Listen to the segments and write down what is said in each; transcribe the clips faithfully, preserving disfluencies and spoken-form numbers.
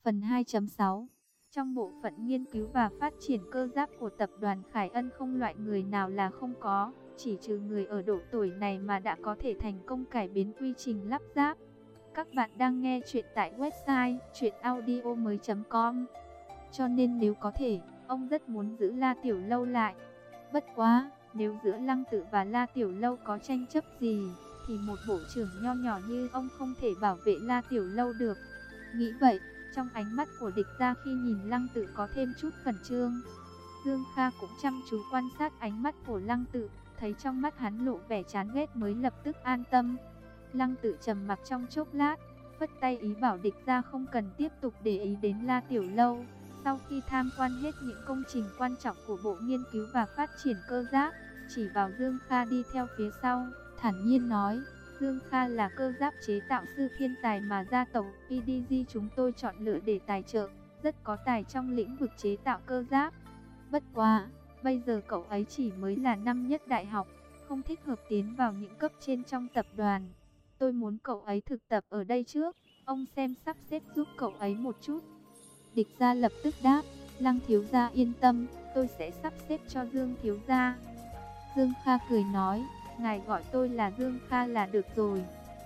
Phần hai chấm sáu. Trong bộ phận nghiên cứu và phát triển cơ giáp của tập đoàn Khải Ân không loại người nào là không có, chỉ trừ người ở độ tuổi này mà đã có thể thành công cải biến quy trình lắp ráp. Các bạn đang nghe chuyện tại website truyện audio mới chấm com. Cho nên nếu có thể, ông rất muốn giữ La Tiểu Lâu lại. Bất quá, nếu giữa Lăng Tự và La Tiểu Lâu có tranh chấp gì, thì một bộ trưởng nho nhỏ như ông không thể bảo vệ La Tiểu Lâu được. Nghĩ vậy, trong ánh mắt của địch gia khi nhìn Lăng Tự có thêm chút khẩn trương. Dương Kha cũng chăm chú quan sát ánh mắt của Lăng Tự, thấy trong mắt hắn lộ vẻ chán ghét mới lập tức an tâm. Lăng Tự trầm mặc trong chốc lát, phất tay ý bảo địch gia không cần tiếp tục để ý đến La Tiểu Lâu. Sau khi tham quan hết những công trình quan trọng của Bộ Nghiên cứu và Phát triển Cơ giáp, chỉ vào Dương Kha đi theo phía sau, thản nhiên nói: Dương Kha là cơ giáp chế tạo sư thiên tài mà gia tộc pê đê giê chúng tôi chọn lựa để tài trợ, rất có tài trong lĩnh vực chế tạo cơ giáp. Bất quá, bây giờ cậu ấy chỉ mới là năm nhất đại học, không thích hợp tiến vào những cấp trên trong tập đoàn. Tôi muốn cậu ấy thực tập ở đây trước, ông xem sắp xếp giúp cậu ấy một chút. Địch gia lập tức đáp: Lăng thiếu gia yên tâm, tôi sẽ sắp xếp cho Dương thiếu gia. Dương Kha cười nói: ngài gọi tôi là Dương Kha là được rồi.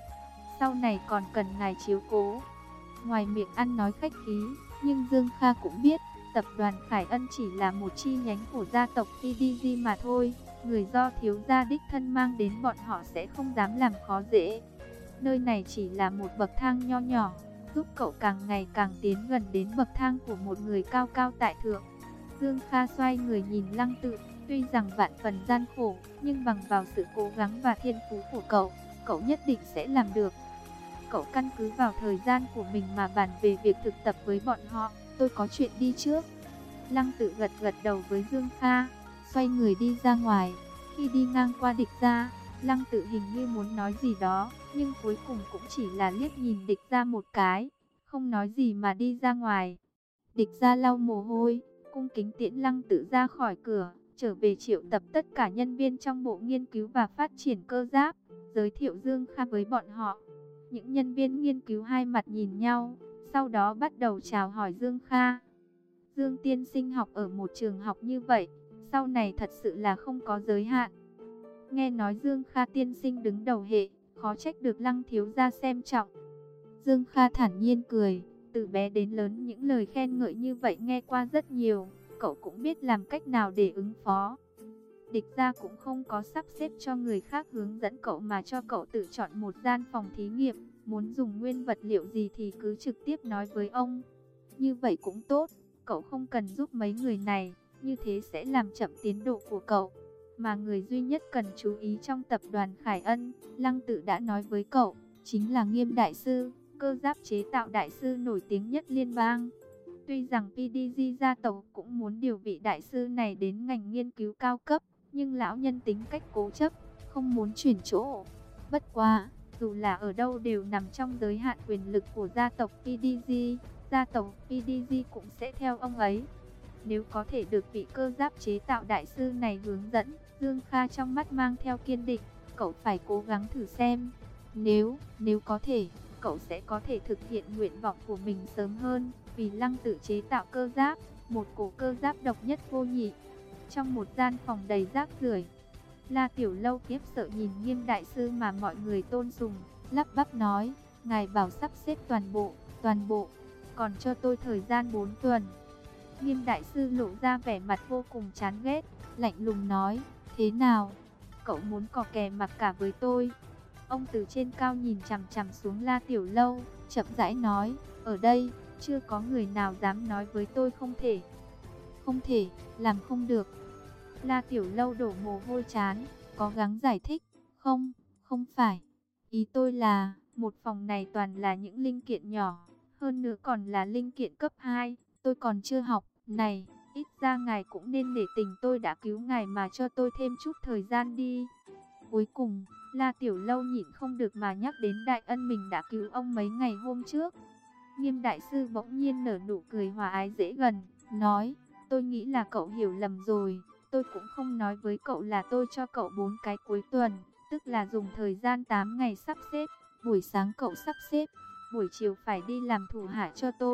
Sau này còn cần ngài chiếu cố. Ngoài miệng ăn nói khách khí, nhưng Dương Kha cũng biết, tập đoàn Khải Ân chỉ là một chi nhánh của gia tộc pê đê giê mà thôi. Người do thiếu gia đích thân mang đến bọn họ sẽ không dám làm khó dễ. Nơi này chỉ là một bậc thang nho nhỏ, giúp cậu càng ngày càng tiến gần đến bậc thang của một người cao cao tại thượng. Dương Kha xoay người nhìn Lăng Tự. Tuy rằng vạn phần gian khổ, nhưng bằng vào sự cố gắng và thiên phú của cậu, cậu nhất định sẽ làm được. Cậu căn cứ vào thời gian của mình mà bàn về việc thực tập với bọn họ. Tôi có chuyện đi trước. Lăng Tự gật gật đầu với Dương Kha, xoay người đi ra ngoài. Khi đi ngang qua địch gia, Lăng Tự hình như muốn nói gì đó, nhưng cuối cùng cũng chỉ là liếc nhìn địch gia một cái, không nói gì mà đi ra ngoài. Địch gia lau mồ hôi, cung kính tiễn Lăng Tự ra khỏi cửa, trở về triệu tập tất cả nhân viên trong Bộ Nghiên cứu và Phát triển Cơ giáp, giới thiệu Dương Kha với bọn họ. Những nhân viên nghiên cứu hai mặt nhìn nhau, sau đó bắt đầu chào hỏi Dương Kha. Dương tiên sinh học ở một trường học như vậy, sau này thật sự là không có giới hạn. Nghe nói Dương Kha tiên sinh đứng đầu hệ, khó trách được Lăng thiếu gia xem trọng. Dương Kha thản nhiên cười, từ bé đến lớn những lời khen ngợi như vậy nghe qua rất nhiều. Cậu cũng biết làm cách nào để ứng phó. Địch gia cũng không có sắp xếp cho người khác hướng dẫn cậu mà cho cậu tự chọn một gian phòng thí nghiệm. Muốn dùng nguyên vật liệu gì thì cứ trực tiếp nói với ông. Như vậy cũng tốt, cậu không cần giúp mấy người này, như thế sẽ làm chậm tiến độ của cậu. Mà người duy nhất cần chú ý trong tập đoàn Khải Ân, Lăng Tự đã nói với cậu, chính là Nghiêm đại sư, cơ giáp chế tạo đại sư nổi tiếng nhất liên bang. Tuy rằng pê đê giê gia tộc cũng muốn điều vị đại sư này đến ngành nghiên cứu cao cấp, nhưng lão nhân tính cách cố chấp, không muốn chuyển chỗ. Bất quá, dù là ở đâu đều nằm trong giới hạn quyền lực của gia tộc pê đê giê, gia tộc pê đê giê cũng sẽ theo ông ấy. Nếu có thể được vị cơ giáp chế tạo đại sư này hướng dẫn, Dương Kha trong mắt mang theo kiên định, cậu phải cố gắng thử xem. Nếu, nếu có thể, cậu sẽ có thể thực hiện nguyện vọng của mình sớm hơn. Vì Lăng Tự chế tạo cơ giáp, một cổ cơ giáp độc nhất vô nhị. Trong một gian phòng đầy rác rưởi, La Tiểu Lâu kiếp sợ nhìn Nghiêm đại sư mà mọi người tôn sùng, lắp bắp nói: ngài bảo sắp xếp toàn bộ, toàn bộ, còn cho tôi thời gian bốn tuần. Nghiêm đại sư lộ ra vẻ mặt vô cùng chán ghét, lạnh lùng nói: thế nào, cậu muốn cò kè mặc cả với tôi? Ông từ trên cao nhìn chằm chằm xuống La Tiểu Lâu, chậm rãi nói: ở đây chưa có người nào dám nói với tôi không thể. Không thể, làm không được. La Tiểu Lâu đổ mồ hôi chán, cố gắng giải thích: không, không phải. Ý tôi là, một phòng này toàn là những linh kiện nhỏ, hơn nữa còn là linh kiện cấp hai, tôi còn chưa học. Này, ít ra ngài cũng nên nể tình tôi đã cứu ngài mà cho tôi thêm chút thời gian đi. Cuối cùng, La Tiểu Lâu nhịn không được mà nhắc đến đại ân mình đã cứu ông mấy ngày hôm trước. Nghiêm đại sư bỗng nhiên nở nụ cười hòa ái dễ gần, nói: tôi nghĩ là cậu hiểu lầm rồi, tôi cũng không nói với cậu là tôi cho cậu bốn cái cuối tuần, tức là dùng thời gian tám ngày sắp xếp, buổi sáng cậu sắp xếp, buổi chiều phải đi làm thủ hạ cho tôi.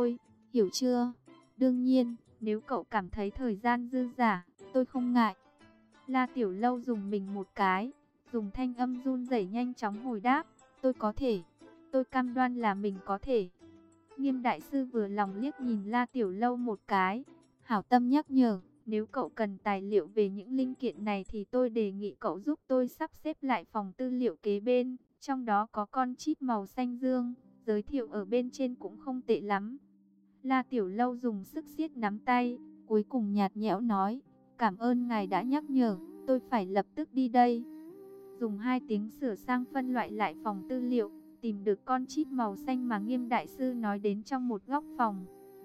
hiểu chưa? Đương nhiên, nếu cậu cảm thấy thời gian dư dả, tôi không ngại. La Tiểu Lâu dùng mình một cái, dùng thanh âm run rẩy nhanh chóng hồi đáp, tôi có thể, tôi cam đoan là mình có thể. Nghiêm đại sư vừa lòng liếc nhìn La Tiểu Lâu một cái, hảo tâm nhắc nhở, nếu cậu cần tài liệu về những linh kiện này thì tôi đề nghị cậu giúp tôi sắp xếp lại phòng tư liệu kế bên, trong đó có con chip màu xanh dương, giới thiệu ở bên trên cũng không tệ lắm. La Tiểu Lâu dùng sức siết nắm tay, cuối cùng nhạt nhẽo nói, cảm ơn ngài đã nhắc nhở, tôi phải lập tức đi đây. Dùng hai tiếng sửa sang phân loại lại phòng tư liệu, tìm được con chip màu xanh mà Nghiêm đại sư nói đến trong một góc phòng.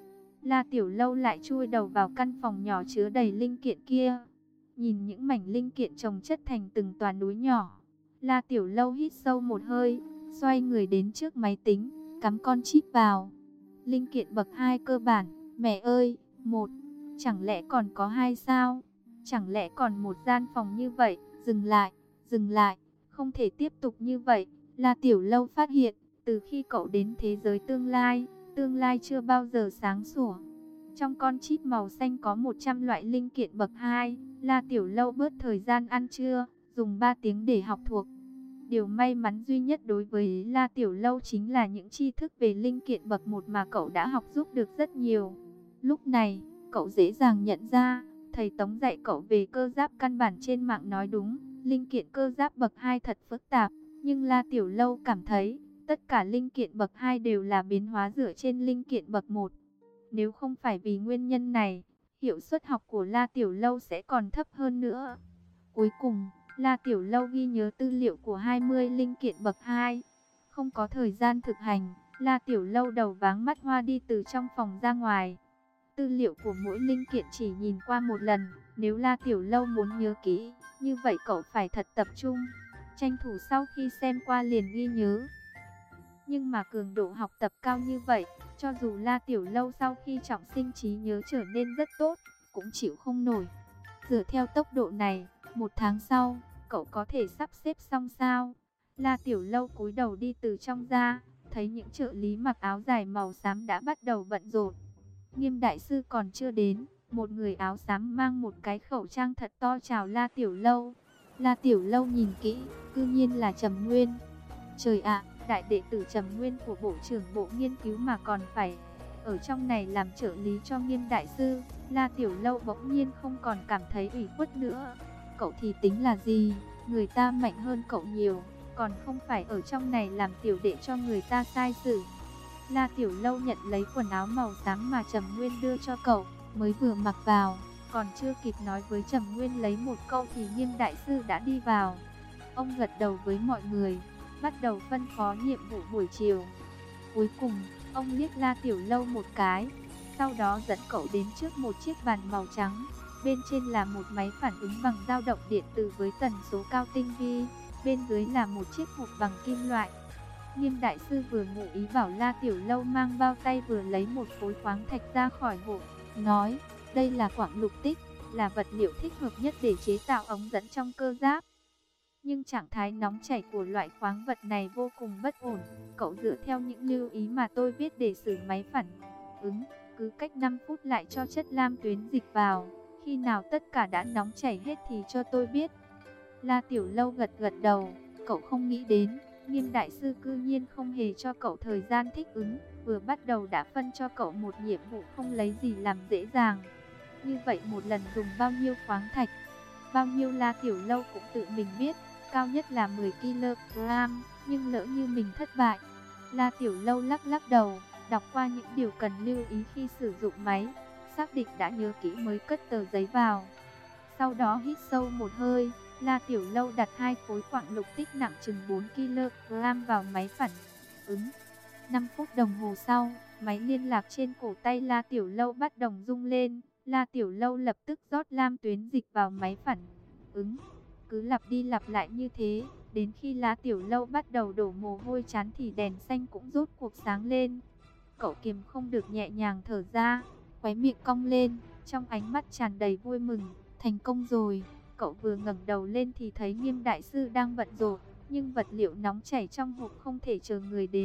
La Tiểu Lâu lại chui đầu vào căn phòng nhỏ chứa đầy linh kiện kia. Nhìn những mảnh linh kiện chồng chất thành từng tòa núi nhỏ, La Tiểu Lâu hít sâu một hơi, xoay người đến trước máy tính, cắm con chip vào. Linh kiện bậc hai cơ bản, mẹ ơi, một, chẳng lẽ còn có hai sao? Chẳng lẽ còn một gian phòng như vậy? Dừng lại, dừng lại, không thể tiếp tục như vậy. La Tiểu Lâu phát hiện, từ khi cậu đến thế giới tương lai, tương lai chưa bao giờ sáng sủa. Trong con chip màu xanh có một trăm loại linh kiện bậc hai, La Tiểu Lâu bớt thời gian ăn trưa, dùng ba tiếng để học thuộc. Điều may mắn duy nhất đối với La Tiểu Lâu chính là những tri thức về linh kiện bậc một mà cậu đã học giúp được rất nhiều. Lúc này, cậu dễ dàng nhận ra, thầy Tống dạy cậu về cơ giáp căn bản trên mạng nói đúng, linh kiện cơ giáp bậc hai thật phức tạp, nhưng La Tiểu Lâu cảm thấy, tất cả linh kiện bậc hai đều là biến hóa dựa trên linh kiện bậc một. Nếu không phải vì nguyên nhân này, hiệu suất học của La Tiểu Lâu sẽ còn thấp hơn nữa. Cuối cùng, La Tiểu Lâu ghi nhớ tư liệu của hai mươi linh kiện bậc hai. Không có thời gian thực hành, La Tiểu Lâu đầu váng mắt hoa đi từ trong phòng ra ngoài. Tư liệu của mỗi linh kiện chỉ nhìn qua một lần, nếu La Tiểu Lâu muốn nhớ kỹ, như vậy cậu phải thật tập trung, tranh thủ sau khi xem qua liền ghi nhớ. Nhưng mà cường độ học tập cao như vậy, cho dù La Tiểu Lâu sau khi trọng sinh trí nhớ trở nên rất tốt, cũng chịu không nổi. Dựa theo tốc độ này, một tháng sau, cậu có thể sắp xếp xong sao? La Tiểu Lâu cúi đầu đi từ trong ra, thấy những trợ lý mặc áo dài màu xám đã bắt đầu bận rộn. Nghiêm đại sư còn chưa đến, một người áo xám mang một cái khẩu trang thật to chào La Tiểu Lâu. La Tiểu Lâu nhìn kỹ, cư nhiên là Trầm Nguyên. Trời ạ, đại đệ tử Trầm Nguyên của Bộ trưởng Bộ Nghiên cứu mà còn phải ở trong này làm trợ lý cho Nghiêm đại sư. La Tiểu Lâu bỗng nhiên không còn cảm thấy ủy khuất nữa. Cậu thì tính là gì, người ta mạnh hơn cậu nhiều, còn không phải ở trong này làm tiểu đệ cho người ta sai xử. La Tiểu Lâu nhận lấy quần áo màu xám mà Trầm Nguyên đưa cho cậu, mới vừa mặc vào, còn chưa kịp nói với Trầm Nguyên lấy một câu thì Nghiêm đại sư đã đi vào. Ông gật đầu với mọi người, bắt đầu phân phó nhiệm vụ buổi chiều. Cuối cùng, ông liếc La Tiểu Lâu một cái, sau đó dẫn cậu đến trước một chiếc bàn màu trắng. Bên trên là một máy phản ứng bằng dao động điện tử với tần số cao tinh vi, bên dưới là một chiếc hộp bằng kim loại. Nghiêm đại sư vừa ngụ ý bảo La Tiểu Lâu mang bao tay vừa lấy một khối khoáng thạch ra khỏi hộp, nói, đây là quặng lục tích, là vật liệu thích hợp nhất để chế tạo ống dẫn trong cơ giáp. Nhưng trạng thái nóng chảy của loại khoáng vật này vô cùng bất ổn, cậu dựa theo những lưu ý mà tôi viết để xử máy phản ứng, cứ cách năm phút lại cho chất lam tuyến dịch vào, khi nào tất cả đã nóng chảy hết thì cho tôi biết. La Tiểu Lâu gật gật đầu, cậu không nghĩ đến, Nghiêm đại sư cư nhiên không hề cho cậu thời gian thích ứng, vừa bắt đầu đã phân cho cậu một nhiệm vụ không lấy gì làm dễ dàng. Như vậy một lần dùng bao nhiêu khoáng thạch, bao nhiêu La Tiểu Lâu cũng tự mình biết, cao nhất là mười ki lô gam, nhưng lỡ như mình thất bại. La Tiểu Lâu lắc lắc đầu, đọc qua những điều cần lưu ý khi sử dụng máy, xác định đã nhớ kỹ mới cất tờ giấy vào. Sau đó hít sâu một hơi, La Tiểu Lâu đặt hai khối quặng lục tích nặng chừng bốn ki lô gam vào máy phản ứng. năm phút đồng hồ sau, máy liên lạc trên cổ tay La Tiểu Lâu bắt đầu rung lên. La Tiểu Lâu lập tức rót lam tuyến dịch vào máy phản ứng. Cứ lặp đi lặp lại như thế, đến khi La Tiểu Lâu bắt đầu đổ mồ hôi chán thì đèn xanh cũng rốt cuộc sáng lên. Cậu kiềm không được nhẹ nhàng thở ra, khóe miệng cong lên, trong ánh mắt tràn đầy vui mừng, thành công rồi. Cậu vừa ngẩng đầu lên thì thấy Nghiêm đại sư đang bận rộn, nhưng vật liệu nóng chảy trong hộp không thể chờ người đến,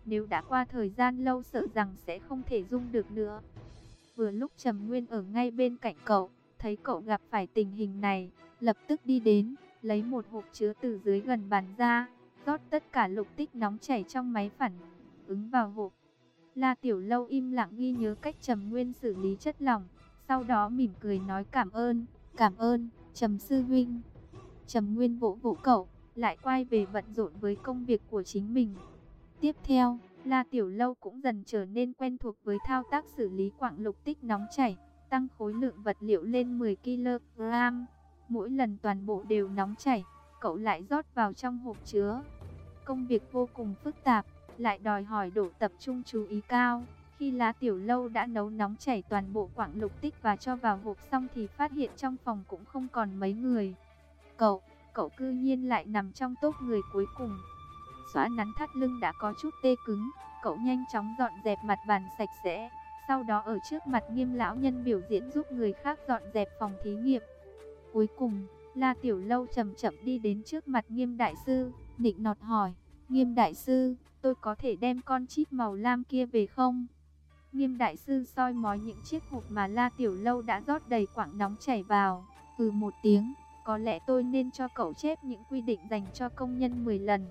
Nếu đã qua thời gian lâu sợ rằng sẽ không thể dung được nữa. Vừa lúc Trầm Nguyên ở ngay bên cạnh cậu, thấy cậu gặp phải tình hình này, lập tức đi đến, lấy một hộp chứa từ dưới gần bàn ra, rót tất cả lục tích nóng chảy trong máy phản ứng vào hộp. La Tiểu Lâu im lặng ghi nhớ cách Trầm Nguyên xử lý chất lỏng, sau đó mỉm cười nói cảm ơn, cảm ơn, Trầm sư huynh. Trầm Nguyên vỗ vỗ cậu, lại quay về bận rộn với công việc của chính mình. Tiếp theo, La Tiểu Lâu cũng dần trở nên quen thuộc với thao tác xử lý quặng lục tích nóng chảy, tăng khối lượng vật liệu lên mười ki lô gam. Mỗi lần toàn bộ đều nóng chảy, cậu lại rót vào trong hộp chứa. Công việc vô cùng phức tạp, lại đòi hỏi độ tập trung chú ý cao. Khi La Tiểu Lâu đã nấu nóng chảy toàn bộ quặng lục tích và cho vào hộp xong thì phát hiện trong phòng cũng không còn mấy người. Cậu, cậu cư nhiên lại nằm trong top người cuối cùng. Xóa nắn thắt lưng đã có chút tê cứng, cậu nhanh chóng dọn dẹp mặt bàn sạch sẽ, sau đó ở trước mặt Nghiêm lão nhân biểu diễn giúp người khác dọn dẹp phòng thí nghiệm. Cuối cùng, La Tiểu Lâu chậm chậm đi đến trước mặt Nghiêm đại sư, nịnh nọt hỏi: Nghiêm đại sư, tôi có thể đem con chip màu lam kia về không? Nghiêm đại sư soi mói những chiếc hộp mà La Tiểu Lâu đã rót đầy quặng nóng chảy vào, ừ một tiếng, có lẽ tôi nên cho cậu chép những quy định dành cho công nhân mười lần.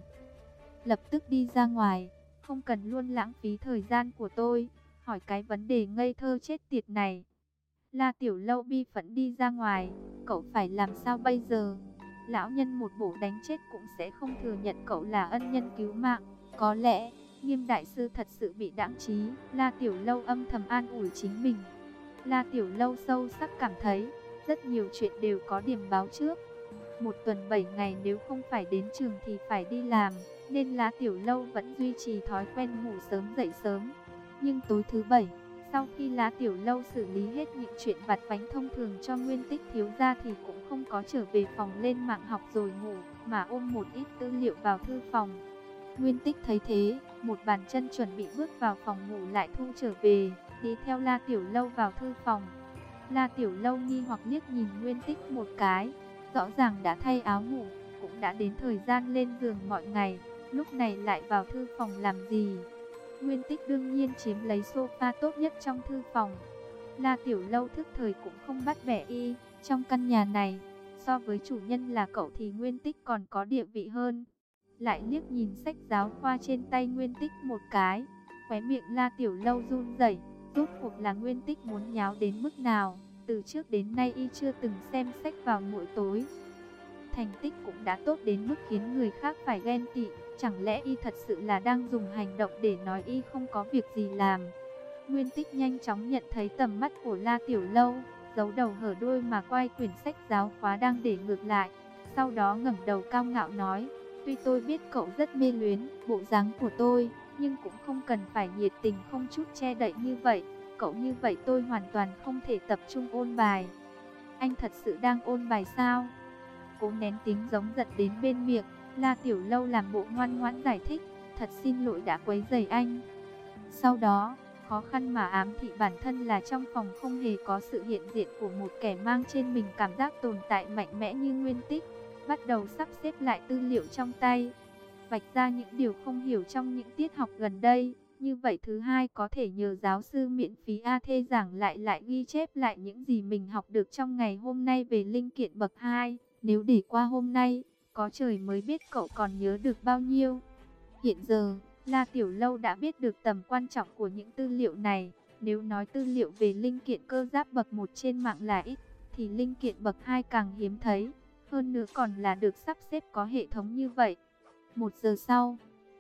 Lập tức đi ra ngoài, không cần luôn lãng phí thời gian của tôi, hỏi cái vấn đề ngây thơ chết tiệt này. La Tiểu Lâu bi phẫn đi ra ngoài, cậu phải làm sao bây giờ? Lão nhân một bộ đánh chết cũng sẽ không thừa nhận cậu là ân nhân cứu mạng. Có lẽ, Nghiêm đại sư thật sự bị đãng trí. La Tiểu Lâu âm thầm an ủi chính mình. La Tiểu Lâu sâu sắc cảm thấy, rất nhiều chuyện đều có điểm báo trước. Một tuần bảy ngày nếu không phải đến trường thì phải đi làm, nên La Tiểu Lâu vẫn duy trì thói quen ngủ sớm dậy sớm. Nhưng tối thứ bảy, sau khi La Tiểu Lâu xử lý hết những chuyện vặt vãnh thông thường cho Nguyên Tích thiếu gia thì cũng không có trở về phòng lên mạng học rồi ngủ, mà ôm một ít tư liệu vào thư phòng. Nguyên Tích thấy thế, một bàn chân chuẩn bị bước vào phòng ngủ lại thu trở về, đi theo La Tiểu Lâu vào thư phòng. La Tiểu Lâu nghi hoặc liếc nhìn Nguyên Tích một cái, rõ ràng đã thay áo ngủ, cũng đã đến thời gian lên giường mọi ngày, lúc này lại vào thư phòng làm gì? Nguyên Tích đương nhiên chiếm lấy sofa tốt nhất trong thư phòng. La Tiểu Lâu thức thời cũng không bắt bẻ y, trong căn nhà này, so với chủ nhân là cậu thì Nguyên Tích còn có địa vị hơn. Lại liếc nhìn sách giáo khoa trên tay Nguyên Tích một cái, khóe miệng La Tiểu Lâu run rẩy, rốt cuộc là Nguyên Tích muốn nháo đến mức nào, từ trước đến nay y chưa từng xem sách vào mỗi tối. Thành tích cũng đã tốt đến mức khiến người khác phải ghen tị, chẳng lẽ y thật sự là đang dùng hành động để nói y không có việc gì làm? Nguyên Tích nhanh chóng nhận thấy tầm mắt của La Tiểu Lâu, giấu đầu hở đuôi mà quay quyển sách giáo khóa đang để ngược lại, sau đó ngẩng đầu cao ngạo nói: tuy tôi biết cậu rất mê luyến bộ dáng của tôi, nhưng cũng không cần phải nhiệt tình không chút che đậy như vậy. Cậu như vậy tôi hoàn toàn không thể tập trung ôn bài. Anh thật sự đang ôn bài sao? Cố nén tiếng giống giận đến bên miệng, La Tiểu Lâu làm bộ ngoan ngoãn giải thích: thật xin lỗi đã quấy rầy anh. Sau đó, khó khăn mà ám thị bản thân là trong phòng không hề có sự hiện diện của một kẻ mang trên mình cảm giác tồn tại mạnh mẽ như Nguyên Tích, bắt đầu sắp xếp lại tư liệu trong tay, vạch ra những điều không hiểu trong những tiết học gần đây. Như vậy thứ hai có thể nhờ giáo sư miễn phí a thê giảng lại lại ghi chép lại những gì mình học được trong ngày hôm nay về linh kiện bậc hai. Nếu để qua hôm nay, có trời mới biết cậu còn nhớ được bao nhiêu. Hiện giờ, La Tiểu Lâu đã biết được tầm quan trọng của những tư liệu này. Nếu nói tư liệu về linh kiện cơ giáp bậc một trên mạng là ít, thì linh kiện bậc hai càng hiếm thấy. Hơn nữa còn là được sắp xếp có hệ thống như vậy. Một giờ sau,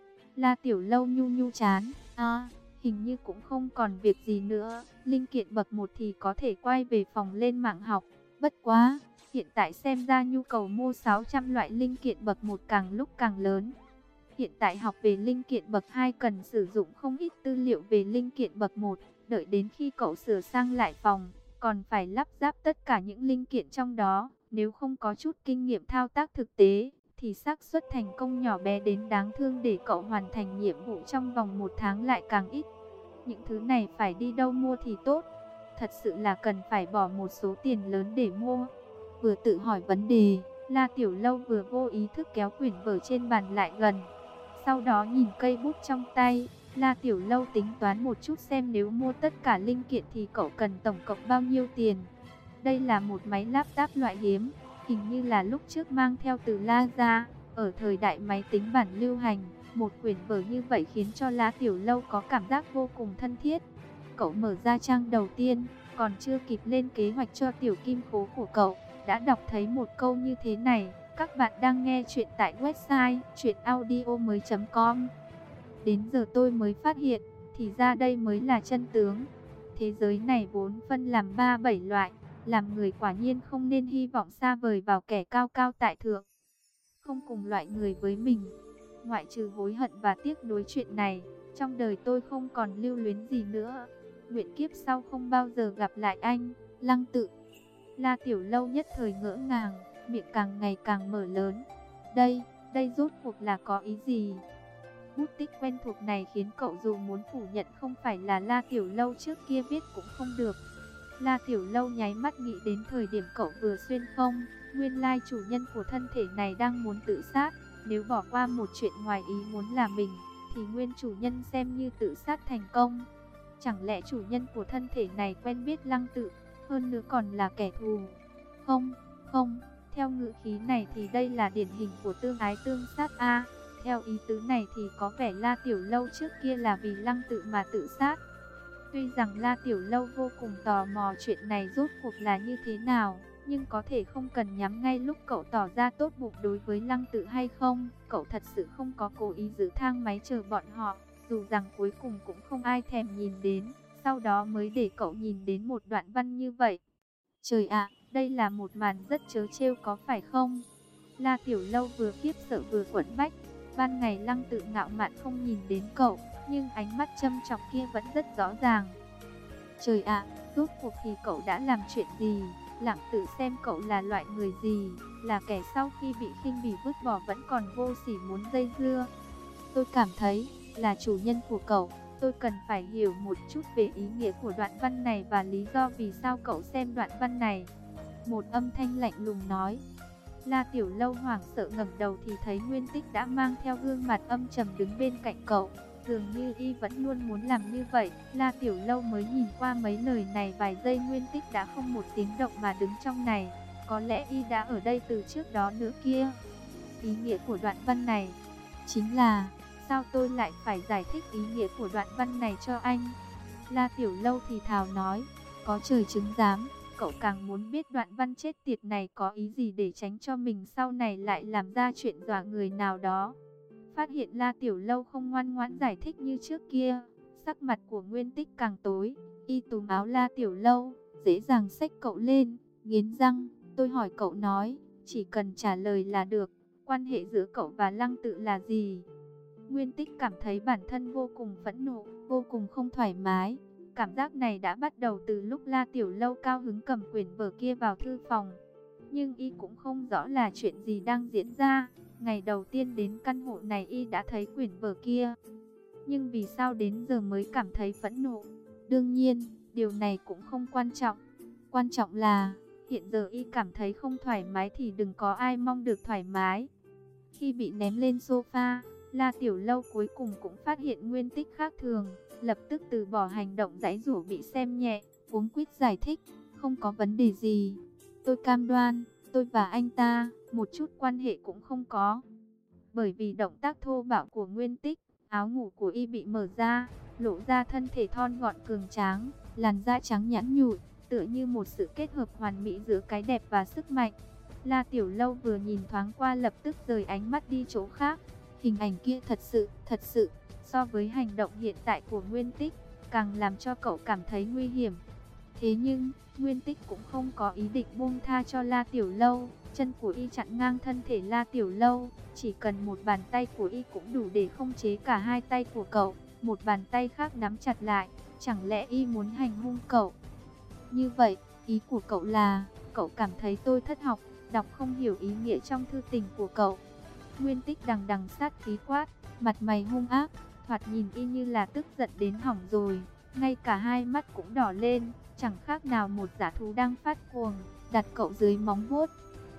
La Tiểu Lâu nhu nhu chán, à, hình như cũng không còn việc gì nữa. Linh kiện bậc một thì có thể quay về phòng lên mạng học. Bất quá, hiện tại xem ra nhu cầu mua sáu trăm loại linh kiện bậc một càng lúc càng lớn. Hiện tại học về linh kiện bậc hai cần sử dụng không ít tư liệu về linh kiện bậc một. Đợi đến khi cậu sửa sang lại phòng, còn phải lắp ráp tất cả những linh kiện trong đó. Nếu không có chút kinh nghiệm thao tác thực tế, thì xác suất thành công nhỏ bé đến đáng thương để cậu hoàn thành nhiệm vụ trong vòng một tháng lại càng ít. Những thứ này phải đi đâu mua thì tốt? Thật sự là cần phải bỏ một số tiền lớn để mua. Vừa tự hỏi vấn đề, La Tiểu Lâu vừa vô ý thức kéo quyển vở trên bàn lại gần. Sau đó nhìn cây bút trong tay, La Tiểu Lâu tính toán một chút xem nếu mua tất cả linh kiện thì cậu cần tổng cộng bao nhiêu tiền. Đây là một máy laptop loại hiếm, hình như là lúc trước mang theo từ La ra. Ở thời đại máy tính bảng lưu hành, một quyển vở như vậy khiến cho La Tiểu Lâu có cảm giác vô cùng thân thiết. Cậu mở ra trang đầu tiên, còn chưa kịp lên kế hoạch cho tiểu kim khố của cậu, đã đọc thấy một câu như thế này: các bạn đang nghe chuyện tại website truyện audio mới chấm com. Đến giờ tôi mới phát hiện, thì ra đây mới là chân tướng. Thế giới này vốn phân làm ba bảy loại, làm người quả nhiên không nên hy vọng xa vời vào kẻ cao cao tại thượng, không cùng loại người với mình. Ngoại trừ hối hận và tiếc nuối chuyện này, trong đời tôi không còn lưu luyến gì nữa. Nguyện kiếp sau không bao giờ gặp lại anh, Lăng Tự. La Tiểu Lâu nhất thời ngỡ ngàng, miệng càng ngày càng mở lớn. Đây, đây rốt cuộc là có ý gì? Bút tích quen thuộc này khiến cậu dù muốn phủ nhận không phải là La Tiểu Lâu trước kia viết cũng không được. La Tiểu Lâu nháy mắt nghĩ đến thời điểm cậu vừa xuyên không, nguyên lai chủ nhân của thân thể này đang muốn tự sát. Nếu bỏ qua một chuyện ngoài ý muốn là mình, thì nguyên chủ nhân xem như tự sát thành công. Chẳng lẽ chủ nhân của thân thể này quen biết Lăng Tự, hơn nữa còn là kẻ thù? Không, không, theo ngữ khí này thì đây là điển hình của tương ái tương sát a. Theo ý tứ này thì có vẻ La Tiểu Lâu trước kia là vì Lăng Tự mà tự sát. Tuy rằng La Tiểu Lâu vô cùng tò mò chuyện này rốt cuộc là như thế nào, nhưng có thể không cần nhắm ngay lúc cậu tỏ ra tốt bụng đối với Lăng Tự hay không. Cậu thật sự không có cố ý giữ thang máy chờ bọn họ, dù rằng cuối cùng cũng không ai thèm nhìn đến, sau đó mới để cậu nhìn đến một đoạn văn như vậy. Trời ạ, đây là một màn rất trớ trêu có phải không? La Tiểu Lâu vừa khiếp sợ vừa quẫn bách. Ban ngày Lăng Tự ngạo mạn không nhìn đến cậu, nhưng ánh mắt châm chọc kia vẫn rất rõ ràng. Trời ạ, rốt cuộc thì cậu đã làm chuyện gì? Lăng Tự xem cậu là loại người gì? Là kẻ sau khi bị khinh bỉ vứt bỏ vẫn còn vô sỉ muốn dây dưa? Tôi cảm thấy, là chủ nhân của cậu, tôi cần phải hiểu một chút về ý nghĩa của đoạn văn này và lý do vì sao cậu xem đoạn văn này. Một âm thanh lạnh lùng nói. La Tiểu Lâu hoảng sợ ngẩng đầu thì thấy Nguyên Tích đã mang theo gương mặt âm trầm đứng bên cạnh cậu. Dường như y vẫn luôn muốn làm như vậy. La Tiểu Lâu mới nhìn qua mấy lời này vài giây, Nguyên Tích đã không một tiếng động mà đứng trong này. Có lẽ y đã ở đây từ trước đó nữa kia. Ý nghĩa của đoạn văn này chính là, sao tôi lại phải giải thích ý nghĩa của đoạn văn này cho anh? La Tiểu Lâu thì thào nói, có trời chứng giám. Cậu càng muốn biết đoạn văn chết tiệt này có ý gì để tránh cho mình sau này lại làm ra chuyện dọa người nào đó. Phát hiện La Tiểu Lâu không ngoan ngoãn giải thích như trước kia, sắc mặt của Nguyên Tích càng tối. Y túm áo La Tiểu Lâu, dễ dàng xách cậu lên, nghiến răng. Tôi hỏi cậu nói, chỉ cần trả lời là được. Quan hệ giữa cậu và Lăng Tự là gì? Nguyên Tích cảm thấy bản thân vô cùng phẫn nộ, vô cùng không thoải mái. Cảm giác này đã bắt đầu từ lúc La Tiểu Lâu cao hứng cầm quyển vở kia vào thư phòng. Nhưng y cũng không rõ là chuyện gì đang diễn ra. Ngày đầu tiên đến căn hộ này y đã thấy quyển vở kia. Nhưng vì sao đến giờ mới cảm thấy phẫn nộ? Đương nhiên, điều này cũng không quan trọng. Quan trọng là, hiện giờ y cảm thấy không thoải mái thì đừng có ai mong được thoải mái. Khi bị ném lên sofa, La Tiểu Lâu cuối cùng cũng phát hiện Nguyên Tích khác thường. Lập tức từ bỏ hành động giãy giụa bị xem nhẹ, cuống quýt giải thích, không có vấn đề gì. Tôi cam đoan, tôi và anh ta, một chút quan hệ cũng không có. Bởi vì động tác thô bạo của Nguyên Tích, áo ngủ của y bị mở ra, lộ ra thân thể thon gọn cường tráng, làn da trắng nhẵn nhụi, tựa như một sự kết hợp hoàn mỹ giữa cái đẹp và sức mạnh. La Tiểu Lâu vừa nhìn thoáng qua lập tức rời ánh mắt đi chỗ khác. Hình ảnh kia thật sự, thật sự, so với hành động hiện tại của Nguyên Tích, càng làm cho cậu cảm thấy nguy hiểm. Thế nhưng, Nguyên Tích cũng không có ý định buông tha cho La Tiểu Lâu. Chân của y chặn ngang thân thể La Tiểu Lâu, chỉ cần một bàn tay của y cũng đủ để khống chế cả hai tay của cậu. Một bàn tay khác nắm chặt lại, chẳng lẽ y muốn hành hung cậu? Như vậy, ý của cậu là, cậu cảm thấy tôi thất học, đọc không hiểu ý nghĩa trong thư tình của cậu. Nguyên Tích đằng đằng sát khí quát, mặt mày hung ác, thoạt nhìn y như là tức giận đến hỏng rồi, ngay cả hai mắt cũng đỏ lên, chẳng khác nào một dã thú đang phát cuồng, đặt cậu dưới móng vuốt.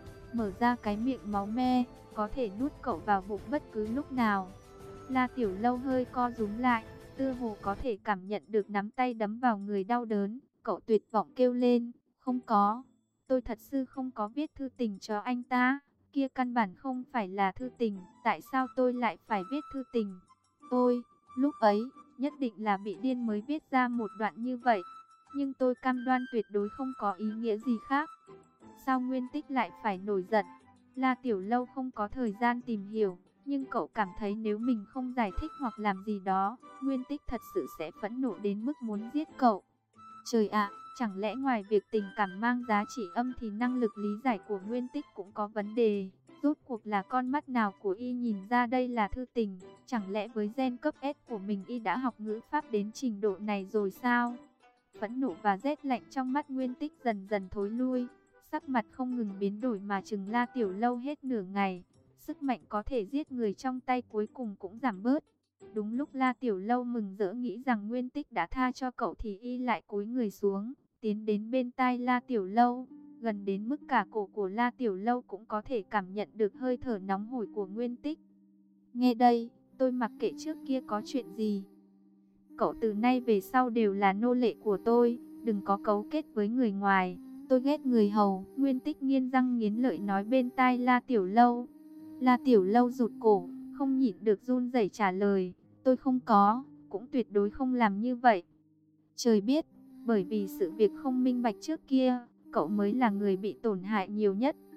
Mở ra cái miệng máu me, có thể nuốt cậu vào bụng bất cứ lúc nào. La Tiểu Lâu hơi co rúm lại, tựa hồ có thể cảm nhận được nắm tay đấm vào người đau đớn. Cậu tuyệt vọng kêu lên, không có, tôi thật sự không có viết thư tình cho anh ta. Kia căn bản không phải là thư tình, tại sao tôi lại phải viết thư tình? Tôi, lúc ấy, nhất định là bị điên mới viết ra một đoạn như vậy. Nhưng tôi cam đoan tuyệt đối không có ý nghĩa gì khác. Sao Nguyên Tích lại phải nổi giận? La Tiểu Lâu không có thời gian tìm hiểu, nhưng cậu cảm thấy nếu mình không giải thích hoặc làm gì đó, Nguyên Tích thật sự sẽ phẫn nộ đến mức muốn giết cậu. Trời ạ, chẳng lẽ ngoài việc tình cảm mang giá trị âm thì năng lực lý giải của Nguyên Tích cũng có vấn đề? Rốt cuộc là con mắt nào của y nhìn ra đây là thư tình? Chẳng lẽ với gen cấp S của mình y đã học ngữ pháp đến trình độ này rồi sao? Phẫn nộ và rét lạnh trong mắt Nguyên Tích dần dần thối lui, sắc mặt không ngừng biến đổi mà chừng La Tiểu Lâu hết nửa ngày. Sức mạnh có thể giết người trong tay cuối cùng cũng giảm bớt. Đúng lúc La Tiểu Lâu mừng rỡ nghĩ rằng Nguyên Tích đã tha cho cậu thì y lại cúi người xuống, tiến đến bên tai La Tiểu Lâu, gần đến mức cả cổ của La Tiểu Lâu cũng có thể cảm nhận được hơi thở nóng hổi của Nguyên Tích. Nghe đây, tôi mặc kệ trước kia có chuyện gì. Cậu từ nay về sau đều là nô lệ của tôi, đừng có cấu kết với người ngoài, tôi ghét người hầu. Nguyên Tích nghiến răng nghiến lợi nói bên tai La Tiểu Lâu. La Tiểu Lâu rụt cổ, không nhịn được run rẩy trả lời, tôi không có, cũng tuyệt đối không làm như vậy. Trời biết, bởi vì sự việc không minh bạch trước kia, cậu mới là người bị tổn hại nhiều nhất.